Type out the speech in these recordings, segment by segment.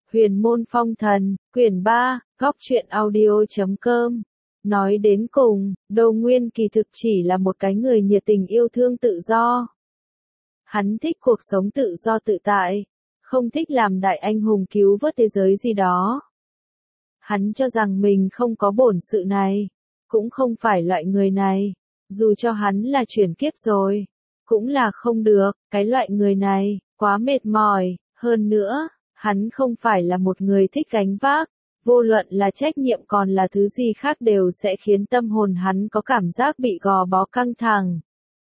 Huyền môn phong thần, quyển 3, góc truyện audio.com. Nói đến cùng, Đồ Nguyên kỳ thực chỉ là một cái người nhiệt tình yêu thương tự do. Hắn thích cuộc sống tự do tự tại, không thích làm đại anh hùng cứu vớt thế giới gì đó. Hắn cho rằng mình không có bổn sự này, cũng không phải loại người này, dù cho hắn là chuyển kiếp rồi, cũng là không được, cái loại người này, quá mệt mỏi, hơn nữa, hắn không phải là một người thích gánh vác, vô luận là trách nhiệm còn là thứ gì khác đều sẽ khiến tâm hồn hắn có cảm giác bị gò bó căng thẳng.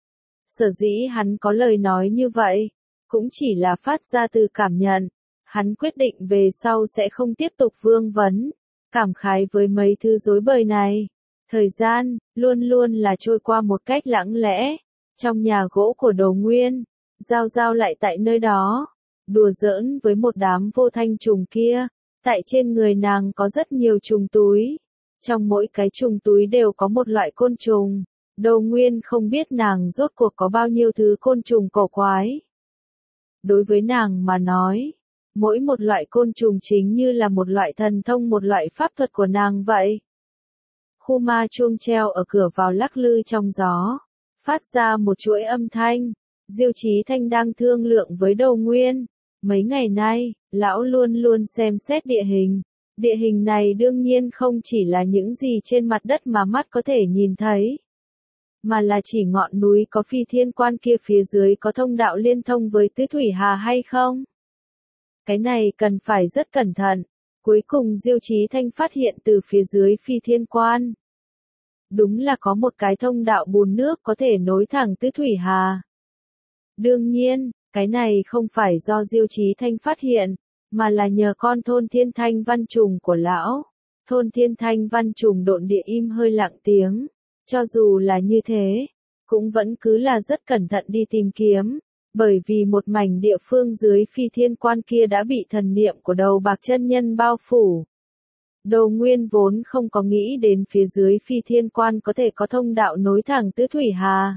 Sở dĩ hắn có lời nói như vậy, cũng chỉ là phát ra từ cảm nhận, hắn quyết định về sau sẽ không tiếp tục vương vấn, cảm khái với mấy thứ rối bời này. Thời gian, luôn luôn là trôi qua một cách lặng lẽ, trong nhà gỗ của Đồ Nguyên, Giao Giao lại tại nơi đó, đùa giỡn với một đám vô thanh trùng kia, tại trên người nàng có rất nhiều trùng túi, trong mỗi cái trùng túi đều có một loại côn trùng, Đồ Nguyên không biết nàng rốt cuộc có bao nhiêu thứ côn trùng cổ quái. Đối với nàng mà nói, mỗi một loại côn trùng chính như là một loại thần thông, một loại pháp thuật của nàng vậy. Khu ma chuông treo ở cửa vào lắc lư trong gió, phát ra một chuỗi âm thanh. Diêu Chí Thanh đang thương lượng với Đồ Nguyên. Mấy ngày nay, lão luôn luôn xem xét địa hình. Địa hình này đương nhiên không chỉ là những gì trên mặt đất mà mắt có thể nhìn thấy, mà là chỉ ngọn núi có Phi Thiên Quan kia phía dưới có thông đạo liên thông với Tứ Thủy Hà hay không. Cái này cần phải rất cẩn thận. Cuối cùng Diêu Chí Thanh phát hiện từ phía dưới Phi Thiên Quan, đúng là có một cái thông đạo bùn nước có thể nối thẳng Tứ Thủy Hà. Đương nhiên, cái này không phải do Diêu Chí Thanh phát hiện, mà là nhờ con thôn Thiên Thanh Văn Trùng của lão. Thôn Thiên Thanh Văn Trùng độn địa im hơi lặng tiếng, cho dù là như thế, cũng vẫn cứ là rất cẩn thận đi tìm kiếm, bởi vì một mảnh địa phương dưới Phi Thiên Quan kia đã bị thần niệm của Đầu Bạc Chân Nhân bao phủ. Đồ Nguyên vốn không có nghĩ đến phía dưới Phi Thiên Quan có thể có thông đạo nối thẳng Tứ Thủy Hà.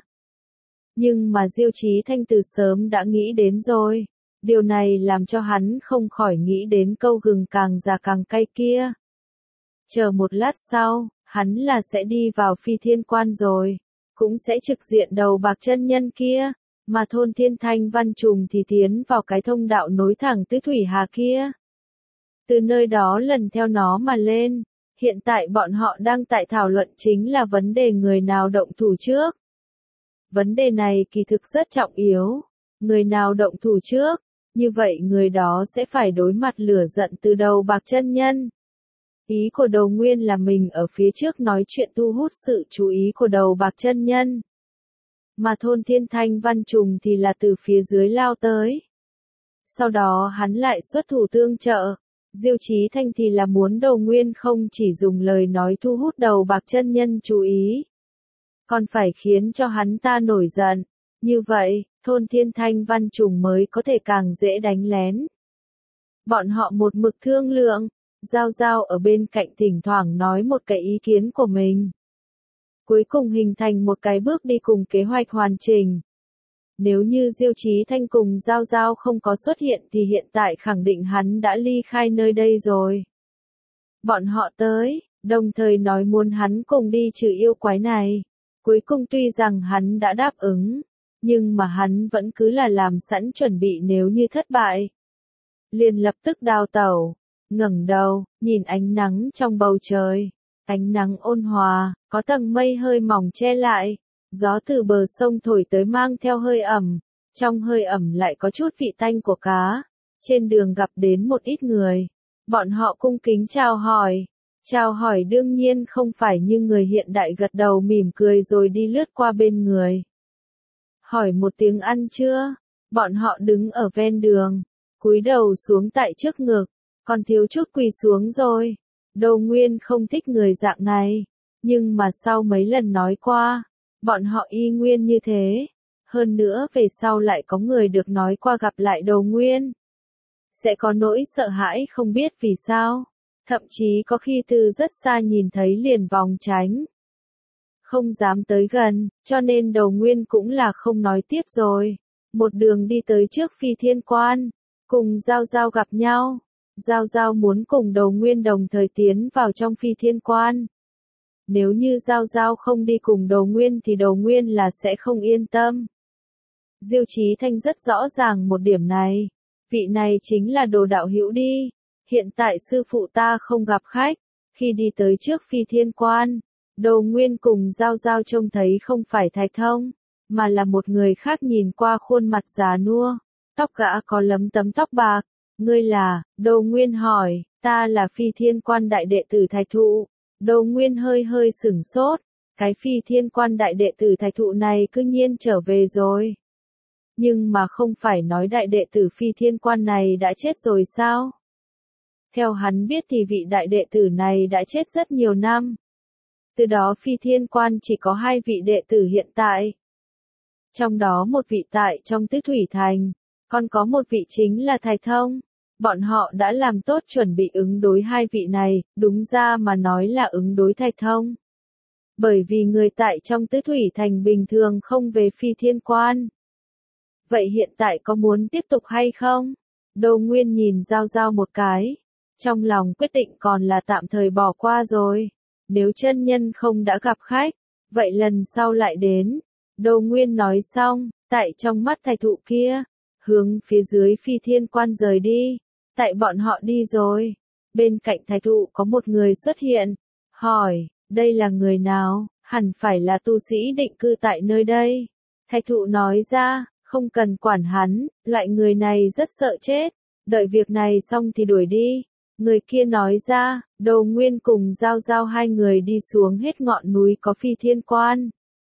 Nhưng mà Diêu Chí Thanh từ sớm đã nghĩ đến rồi. Điều này làm cho hắn không khỏi nghĩ đến câu gừng càng già càng cay kia. Chờ một lát sau, hắn là sẽ đi vào Phi Thiên Quan rồi, cũng sẽ trực diện Đầu Bạc Chân Nhân kia, mà thôn Thiên Thanh Văn Trùng thì tiến vào cái thông đạo nối thẳng Tứ Thủy Hà kia. Từ nơi đó lần theo nó mà lên, hiện tại bọn họ đang tại thảo luận chính là vấn đề người nào động thủ trước. Vấn đề này kỳ thực rất trọng yếu, người nào động thủ trước, như vậy người đó sẽ phải đối mặt lửa giận từ Đầu Bạc Chân Nhân. Ý của Đồ Nguyên là mình ở phía trước nói chuyện thu hút sự chú ý của Đầu Bạc Chân Nhân, mà thôn Thiên Thanh Văn Trùng thì là từ phía dưới lao tới. Sau đó hắn lại xuất thủ tương trợ. Diêu Chí Thanh thì là muốn Đồ Nguyên không chỉ dùng lời nói thu hút Đầu Bạc Chân Nhân chú ý, còn phải khiến cho hắn ta nổi giận. Như vậy, thôn Thiên Thanh Văn Trùng mới có thể càng dễ đánh lén. Bọn họ một mực thương lượng, Giao Giao ở bên cạnh thỉnh thoảng nói một cái ý kiến của mình. Cuối cùng hình thành một cái bước đi cùng kế hoạch hoàn chỉnh. Nếu như Diêu Chí Thanh cùng Giao Giao không có xuất hiện thì hiện tại khẳng định hắn đã ly khai nơi đây rồi. Bọn họ tới, đồng thời nói muốn hắn cùng đi trừ yêu quái này. Cuối cùng tuy rằng hắn đã đáp ứng, nhưng mà hắn vẫn cứ là làm sẵn chuẩn bị nếu như thất bại. Liền lập tức đào tẩu, ngẩng đầu, nhìn ánh nắng trong bầu trời. Ánh nắng ôn hòa, có tầng mây hơi mỏng che lại. Gió từ bờ sông thổi tới mang theo hơi ẩm, trong hơi ẩm lại có chút vị tanh của cá. Trên đường gặp đến một ít người, bọn họ cung kính chào hỏi. Chào hỏi đương nhiên không phải như người hiện đại gật đầu mỉm cười rồi đi lướt qua bên người. Hỏi một tiếng ăn chưa? Bọn họ đứng ở ven đường, cúi đầu xuống tại trước ngực, còn thiếu chút quỳ xuống rồi. Đồ Nguyên không thích người dạng này, nhưng mà sau mấy lần nói qua, bọn họ y nguyên như thế. Hơn nữa về sau lại có người được nói qua gặp lại Đồ Nguyên, sẽ có nỗi sợ hãi không biết vì sao. Thậm chí có khi từ rất xa nhìn thấy liền vòng tránh, không dám tới gần, cho nên Đồ Nguyên cũng là không nói tiếp rồi. Một đường đi tới trước Phi Thiên Quan, cùng Giao Giao gặp nhau. Giao Giao muốn cùng Đồ Nguyên đồng thời tiến vào trong Phi Thiên Quan. Nếu như Giao Giao không đi cùng Đồ Nguyên thì Đồ Nguyên là sẽ không yên tâm. Diêu Chí Thanh rất rõ ràng một điểm này. Vị này chính là Đồ đạo hữu đi. Hiện tại sư phụ ta không gặp khách. Khi đi tới trước Phi Thiên Quan, Đồ Nguyên cùng Giao Giao trông thấy không phải Thạch Thông, mà là một người khác, nhìn qua khuôn mặt già nua. Tóc gã có lấm tấm tóc bạc. Ngươi là? Đồ Nguyên hỏi. Ta là Phi Thiên Quan đại đệ tử Thạch Thụ. Đồ Nguyên hơi hơi sửng sốt. Cái Phi Thiên Quan đại đệ tử Thạch Thụ này cư nhiên trở về rồi. Nhưng mà không phải nói đại đệ tử Phi Thiên Quan này đã chết rồi sao? Theo hắn biết thì vị đại đệ tử này đã chết rất nhiều năm. Từ đó Phi Thiên Quan chỉ có 2 vị đệ tử hiện tại. Trong đó một vị tại trong Tứ Thủy Thành, còn có một vị chính là Thạch Thông. Bọn họ đã làm tốt chuẩn bị ứng đối 2 vị này, đúng ra mà nói là ứng đối Thạch Thông. Bởi vì người tại trong Tứ Thủy Thành bình thường không về Phi Thiên Quan. Vậy hiện tại có muốn tiếp tục hay không? Đồ Nguyên nhìn Giao Giao một cái. Trong lòng quyết định còn là tạm thời bỏ qua rồi. Nếu chân nhân không đã gặp khách, vậy lần sau lại đến. Đồ Nguyên nói xong, tại trong mắt Thạch Thụ kia, hướng phía dưới Phi Thiên Quan rời đi. Tại bọn họ đi rồi. Bên cạnh Thạch Thụ có một người xuất hiện. Hỏi, đây là người nào? Hẳn phải là tu sĩ định cư tại nơi đây. Thạch Thụ nói ra, không cần quản hắn, loại người này rất sợ chết. Đợi việc này xong thì đuổi đi. Người kia nói ra, Đồ Nguyên cùng Giao Giao 2 người đi xuống hết ngọn núi có Phi Thiên Quan.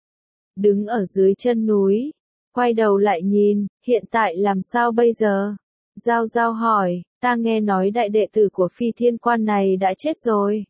Đứng ở dưới chân núi, quay đầu lại nhìn, hiện tại làm sao bây giờ? Giao Giao hỏi, ta nghe nói đại đệ tử của Phi Thiên Quan này đã chết rồi.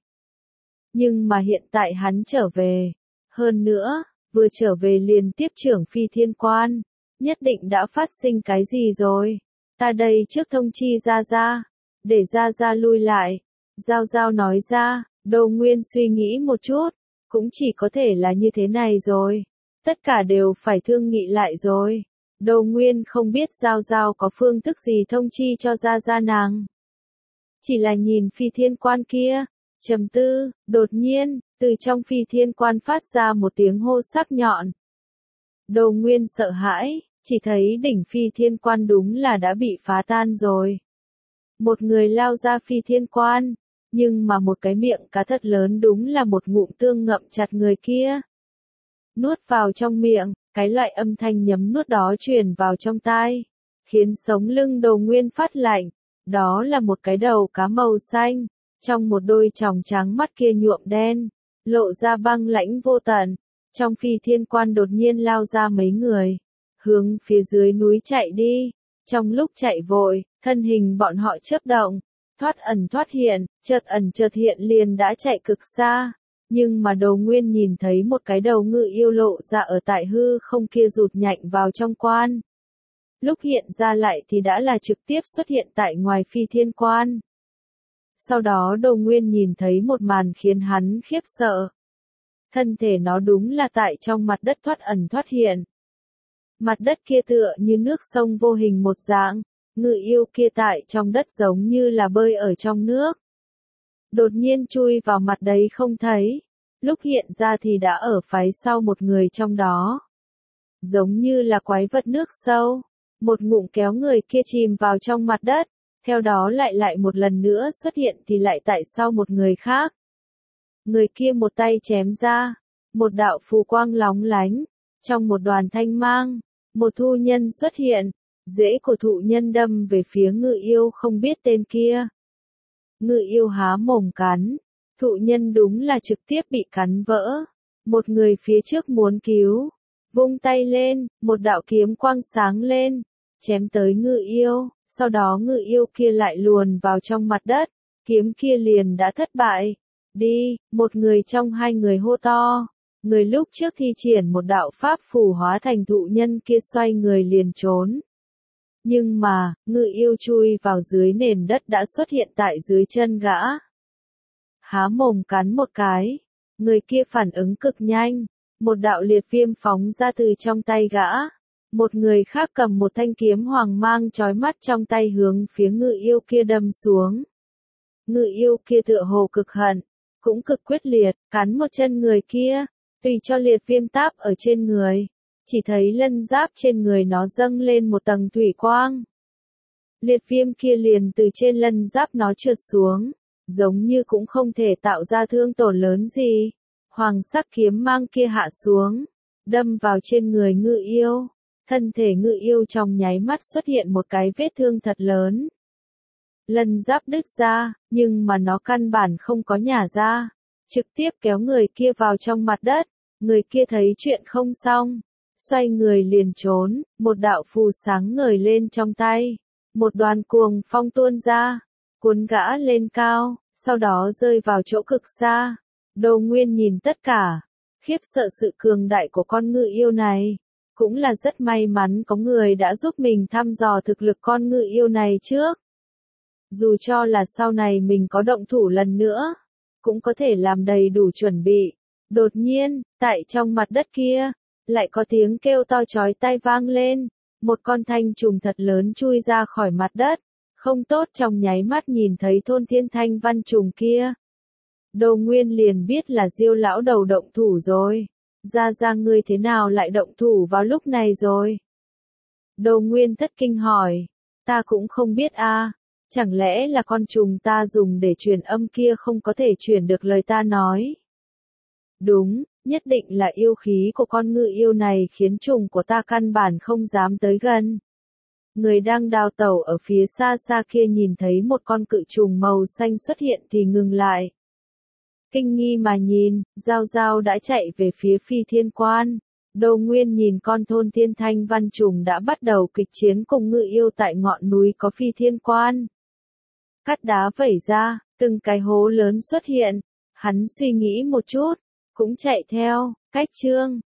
Nhưng mà hiện tại hắn trở về. Hơn nữa, vừa trở về liền tiếp trưởng Phi Thiên Quan. Nhất định đã phát sinh cái gì rồi. Ta đây trước thông chi Gia Gia. Để Gia Gia lui lại. Giao Giao nói ra, Đồ Nguyên suy nghĩ một chút. Cũng chỉ có thể là như thế này rồi. Tất cả đều phải thương nghị lại rồi. Đồ Nguyên không biết Giao Giao có phương thức gì thông chi cho Gia Gia nàng. Chỉ là nhìn Phi Thiên Quan kia. Trầm tư, đột nhiên, từ trong Phi Thiên Quan phát ra một tiếng hô sắc nhọn. Đồ Nguyên sợ hãi, chỉ thấy đỉnh Phi Thiên Quan đúng là đã bị phá tan rồi. Một người lao ra Phi Thiên Quan, nhưng mà một cái miệng cá thật lớn đúng là một ngụm tương ngậm chặt người kia. Nuốt vào trong miệng, cái loại âm thanh nhấm nuốt đó truyền vào trong tai, khiến sống lưng Đồ Nguyên phát lạnh. Đó là một cái đầu cá màu xanh, trong một đôi tròng trắng mắt kia nhuộm đen, lộ ra băng lãnh vô tận. Trong Phi Thiên Quan đột nhiên lao ra mấy người, hướng phía dưới núi chạy đi. Trong lúc chạy vội, thân hình bọn họ chớp động, thoát ẩn thoát hiện, chợt ẩn chợt hiện liền đã chạy cực xa. Nhưng mà Đồ Nguyên nhìn thấy một cái đầu ngự yêu lộ ra ở tại hư không kia rụt nhạnh vào trong quan. Lúc hiện ra lại thì đã là trực tiếp xuất hiện tại ngoài Phi Thiên Quan. Sau đó Đồ Nguyên nhìn thấy một màn khiến hắn khiếp sợ. Thân thể nó đúng là tại trong mặt đất thoát ẩn thoát hiện. Mặt đất kia tựa như nước sông vô hình một dạng, ngự yêu kia tại trong đất giống như là bơi ở trong nước. Đột nhiên chui vào mặt đấy không thấy, lúc hiện ra thì đã ở phía sau một người trong đó. Giống như là quái vật nước sâu, một ngụm kéo người kia chìm vào trong mặt đất, theo đó lại một lần nữa xuất hiện thì lại tại sau một người khác. Người kia một tay chém ra, một đạo phù quang lóng lánh, trong một đoàn thanh mang, một thụ nhân xuất hiện, rễ của thụ nhân đâm về phía ngự yêu không biết tên kia. Ngự yêu há mồm cắn, thụ nhân đúng là trực tiếp bị cắn vỡ. Một người phía trước muốn cứu, vung tay lên, một đạo kiếm quang sáng lên, chém tới ngự yêu, sau đó ngự yêu kia lại luồn vào trong mặt đất, kiếm kia liền đã thất bại. Đi, một người trong 2 người hô to. Người lúc trước thi triển một đạo pháp phù hóa thành thụ nhân kia xoay người liền trốn. Nhưng mà, ngự yêu chui vào dưới nền đất đã xuất hiện tại dưới chân gã. Há mồm cắn một cái, người kia phản ứng cực nhanh, một đạo liệt viêm phóng ra từ trong tay gã. Một người khác cầm một thanh kiếm hoàng mang chói mắt trong tay hướng phía ngự yêu kia đâm xuống. Ngự yêu kia tựa hồ cực hận, cũng cực quyết liệt, cắn một chân người kia, tùy cho liệt viêm táp ở trên người. Chỉ thấy lân giáp trên người nó dâng lên một tầng thủy quang. Liệt viêm kia liền từ trên lân giáp nó trượt xuống, giống như cũng không thể tạo ra thương tổn lớn gì. Hoàng sắc kiếm mang kia hạ xuống, đâm vào trên người ngự yêu. Thân thể ngự yêu trong nháy mắt xuất hiện một cái vết thương thật lớn. Lân giáp đứt ra, nhưng mà nó căn bản không có nhả ra, trực tiếp kéo người kia vào trong mặt đất. Người kia thấy chuyện không xong, xoay người liền trốn, một đạo phù sáng ngời lên trong tay. Một đoàn cuồng phong tuôn ra, cuốn gã lên cao, sau đó rơi vào chỗ cực xa. Đồ Nguyên nhìn tất cả, khiếp sợ sự cường đại của con ngự yêu này. Cũng là rất may mắn có người đã giúp mình thăm dò thực lực con ngự yêu này trước. Dù cho là sau này mình có động thủ lần nữa, cũng có thể làm đầy đủ chuẩn bị. Đột nhiên, tại trong mặt đất kia, lại có tiếng kêu to chói tai vang lên. Một con thanh trùng thật lớn chui ra khỏi mặt đất. Không tốt, trong nháy mắt nhìn thấy thôn thiên thanh văn trùng kia. Đồ Nguyên liền biết là Diêu lão đầu động thủ rồi. Ra ngươi thế nào lại động thủ vào lúc này rồi? Đồ Nguyên thất kinh hỏi. Ta cũng không biết a, chẳng lẽ là con trùng ta dùng để truyền âm kia không có thể truyền được lời ta nói? Đúng, nhất định là yêu khí của con ngự yêu này khiến trùng của ta căn bản không dám tới gần. Người đang đào tẩu ở phía xa xa kia nhìn thấy một con cự trùng màu xanh xuất hiện thì ngừng lại. Kinh nghi mà nhìn, Giao Giao đã chạy về phía Phi Thiên Quan. Đồ Nguyên nhìn con thôn thiên thanh văn trùng đã bắt đầu kịch chiến cùng ngự yêu tại ngọn núi có Phi Thiên Quan. Cát đá vẩy ra, từng cái hố lớn xuất hiện. Hắn suy nghĩ một chút, cũng chạy theo. Cách chương